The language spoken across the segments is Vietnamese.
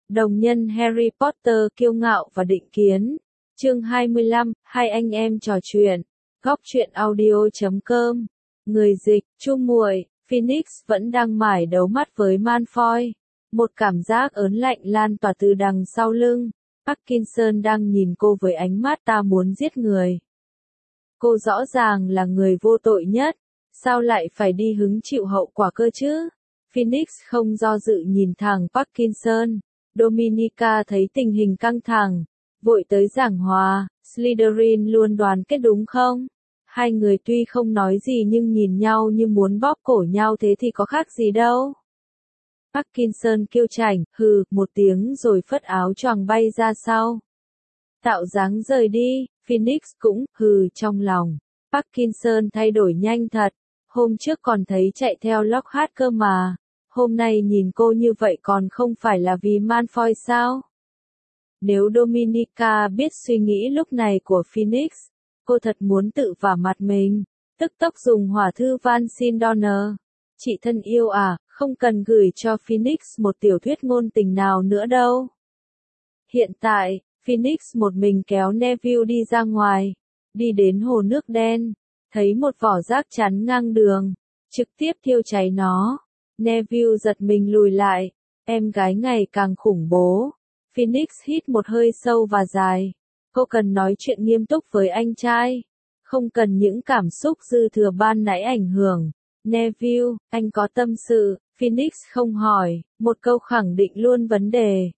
Đồng nhân Harry Potter kiêu ngạo và định kiến. Chương 25, hai anh em trò chuyện. Góc truyện audio.com. Người dịch, Chu Muội, Phoenix vẫn đang mải đấu mắt với Malfoy. Một cảm giác ớn lạnh lan tỏa từ đằng sau lưng. Parkinson đang nhìn cô với ánh mắt ta muốn giết người. Cô rõ ràng là người vô tội nhất. Sao lại phải đi hứng chịu hậu quả cơ chứ? Phoenix không do dự nhìn thẳng Parkinson. Dominica thấy tình hình căng thẳng, vội tới giảng hòa, Slytherin luôn đoàn kết đúng không? Hai người tuy không nói gì nhưng nhìn nhau như muốn bóp cổ nhau thế thì có khác gì đâu. Parkinson kêu chảnh, hừ, một tiếng rồi phất áo choàng bay ra sau. Tạo dáng rời đi, Phoenix cũng, hừ trong lòng. Parkinson thay đổi nhanh thật, hôm trước còn thấy chạy theo Lockhart cơ mà. Hôm nay nhìn cô như vậy còn không phải là vì Malfoy sao? Nếu Dominica biết suy nghĩ lúc này của Phoenix, cô thật muốn tự vả mặt mình, tức tốc dùng hỏa thư van xin Donner. Chị thân yêu à, không cần gửi cho Phoenix một tiểu thuyết ngôn tình nào nữa đâu. Hiện tại, Phoenix một mình kéo Neville đi ra ngoài, đi đến hồ nước đen, thấy một vỏ rác chắn ngang đường, trực tiếp thiêu cháy nó. Neville giật mình lùi lại, em gái ngày càng khủng bố. Phoenix hít một hơi sâu và dài. Cô cần nói chuyện nghiêm túc với anh trai, không cần những cảm xúc dư thừa ban nãy ảnh hưởng. Neville, anh có tâm sự, Phoenix không hỏi, một câu khẳng định luôn vấn đề.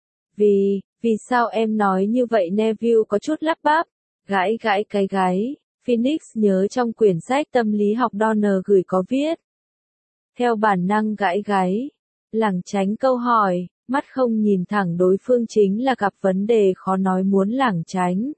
Vì sao em nói như vậy? Neville có chút lắp bắp, gãi gãi cái gáy. Phoenix nhớ trong quyển sách tâm lý học Donner gửi có viết. Theo bản năng gãi gáy, lảng tránh câu hỏi, mắt không nhìn thẳng đối phương chính là gặp vấn đề khó nói muốn lảng tránh.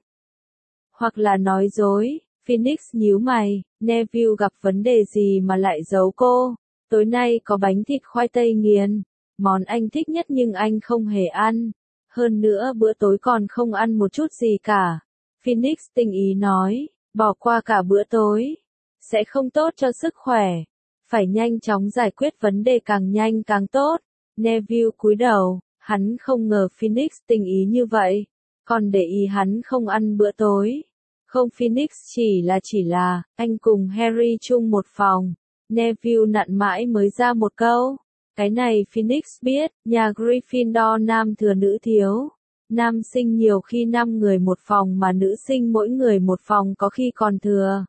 Hoặc là nói dối, Phoenix nhíu mày, Neville gặp vấn đề gì mà lại giấu cô? Tối nay có bánh thịt khoai tây nghiền, món anh thích nhất nhưng anh không hề ăn. Hơn nữa bữa tối còn không ăn một chút gì cả. Phoenix tinh ý nói, bỏ qua cả bữa tối, sẽ không tốt cho sức khỏe. Phải nhanh chóng giải quyết vấn đề, càng nhanh càng tốt. Neville cúi đầu, hắn không ngờ Phoenix tình ý như vậy, còn để ý hắn không ăn bữa tối. Không, Phoenix chỉ là, anh cùng Harry chung một phòng. Neville nặn mãi mới ra một câu. Cái này Phoenix biết, nhà Gryffindor nam thừa nữ thiếu. Nam sinh nhiều khi 5 người một phòng mà nữ sinh mỗi người một phòng có khi còn thừa.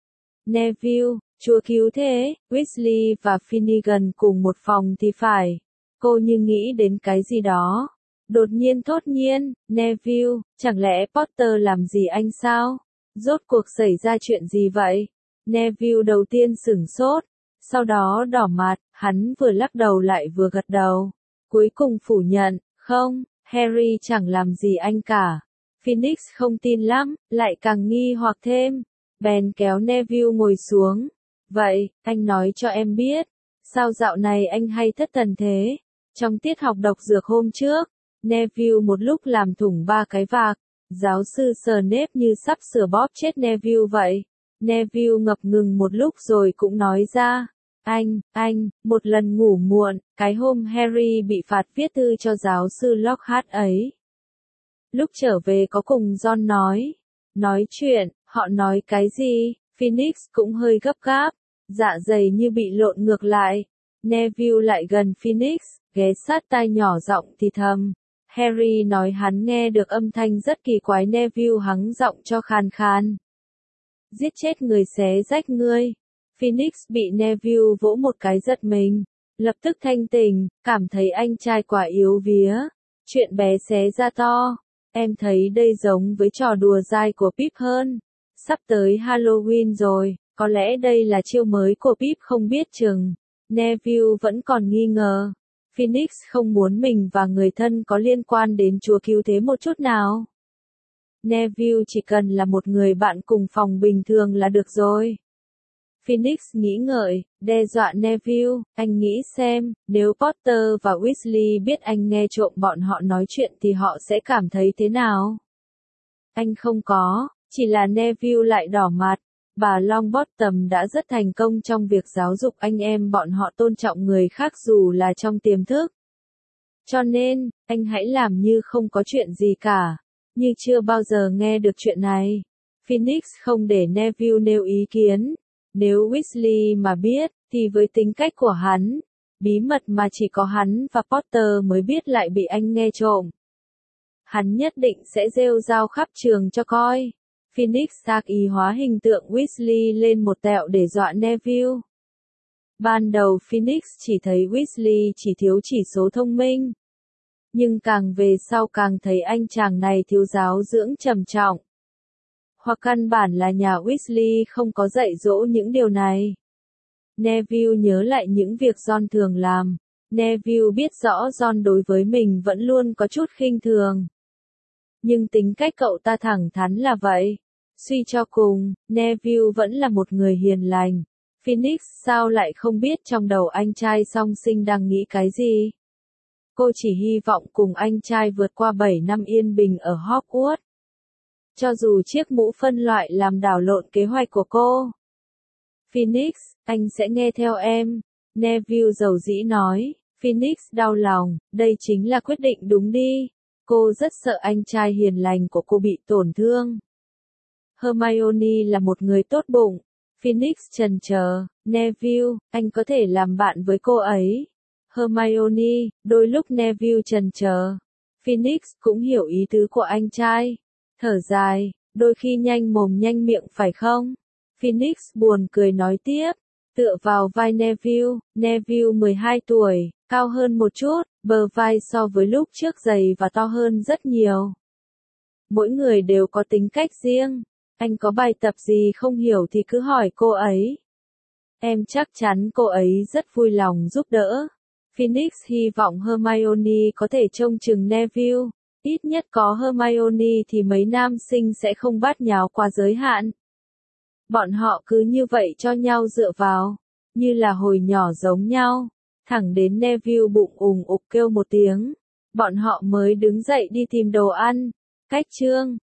Neville, Chúa cứu thế, Weasley và Finnegan cùng một phòng thì phải. Cô như nghĩ đến cái gì đó. Đột nhiên thốt nhiên, Neville, chẳng lẽ Potter làm gì anh sao? Rốt cuộc xảy ra chuyện gì vậy? Neville đầu tiên sửng sốt, sau đó đỏ mặt, hắn vừa lắc đầu lại vừa gật đầu. Cuối cùng phủ nhận, không, Harry chẳng làm gì anh cả. Phoenix không tin lắm, lại càng nghi hoặc thêm. Bèn kéo Neville ngồi xuống. Vậy, anh nói cho em biết, sao dạo này anh hay thất thần thế? Trong tiết học độc dược hôm trước, Neville một lúc làm thủng 3 cái vạc. Giáo sư Snape như sắp sửa bóp chết Neville vậy. Neville ngập ngừng một lúc rồi cũng nói ra. Anh, một lần ngủ muộn, cái hôm Harry bị phạt viết thư cho giáo sư Lockhart ấy. Lúc trở về có cùng John nói chuyện, họ nói cái gì? Phoenix cũng hơi gấp gáp, dạ dày như bị lộn ngược lại. Neville lại gần Phoenix, ghé sát tai nhỏ giọng thì thầm. Harry nói hắn nghe được âm thanh rất kỳ quái. Neville hắng giọng cho khàn khàn. Giết chết người, xé rách ngươi. Phoenix bị Neville vỗ một cái giật mình, lập tức thanh tỉnh, cảm thấy anh trai quả yếu vía. Chuyện bé xé ra to. Em thấy đây giống với trò đùa dai của Pip hơn. Sắp tới Halloween rồi, có lẽ đây là chiêu mới của Pip không biết chừng. Neville vẫn còn nghi ngờ. Phoenix không muốn mình và người thân có liên quan đến chúa cứu thế một chút nào. Neville chỉ cần là một người bạn cùng phòng bình thường là được rồi. Phoenix nghĩ ngợi, đe dọa Neville, anh nghĩ xem, nếu Potter và Weasley biết anh nghe trộm bọn họ nói chuyện thì họ sẽ cảm thấy thế nào? Anh không có, chỉ là Neville lại đỏ mặt. Bà Longbottom đã rất thành công trong việc giáo dục anh em bọn họ tôn trọng người khác dù là trong tiềm thức. Cho nên, anh hãy làm như không có chuyện gì cả, như chưa bao giờ nghe được chuyện này. Phoenix không để Neville nêu ý kiến. Nếu Weasley mà biết, thì với tính cách của hắn, bí mật mà chỉ có hắn và Potter mới biết lại bị anh nghe trộm. Hắn nhất định sẽ rêu rao khắp trường cho coi. Phoenix ác ý hóa hình tượng Weasley lên một tẹo để dọa Neville. Ban đầu Phoenix chỉ thấy Weasley chỉ thiếu chỉ số thông minh. Nhưng càng về sau càng thấy anh chàng này thiếu giáo dưỡng trầm trọng. Hoặc căn bản là nhà Weasley không có dạy dỗ những điều này. Neville nhớ lại những việc Ron thường làm. Neville biết rõ Ron đối với mình vẫn luôn có chút khinh thường. Nhưng tính cách cậu ta thẳng thắn là vậy. Suy cho cùng, Neville vẫn là một người hiền lành. Phoenix sao lại không biết trong đầu anh trai song sinh đang nghĩ cái gì? Cô chỉ hy vọng cùng anh trai vượt qua 7 năm yên bình ở Hogwarts. Cho dù chiếc mũ phân loại làm đảo lộn kế hoạch của cô. Phoenix, anh sẽ nghe theo em. Neville dầu dĩ nói. Phoenix đau lòng, đây chính là quyết định đúng đi. Cô rất sợ anh trai hiền lành của cô bị tổn thương. Hermione là một người tốt bụng. Phoenix chần chờ. Neville, anh có thể làm bạn với cô ấy. Hermione, đôi lúc Neville chần chờ. Phoenix cũng hiểu ý tứ của anh trai. Thở dài, đôi khi nhanh mồm nhanh miệng phải không? Phoenix buồn cười nói tiếp, tựa vào vai Neville. Neville 12 tuổi, cao hơn một chút, bờ vai so với lúc trước dày và to hơn rất nhiều. Mỗi người đều có tính cách riêng. Anh có bài tập gì không hiểu thì cứ hỏi cô ấy. Em chắc chắn cô ấy rất vui lòng giúp đỡ. Phoenix hy vọng Hermione có thể trông chừng Neville. Ít nhất có Hermione thì mấy nam sinh sẽ không bát nháo quá giới hạn. Bọn họ cứ như vậy cho nhau dựa vào, như là hồi nhỏ giống nhau. Thẳng đến Neville bụng ủng ục kêu một tiếng. Bọn họ mới đứng dậy đi tìm đồ ăn. Cách chương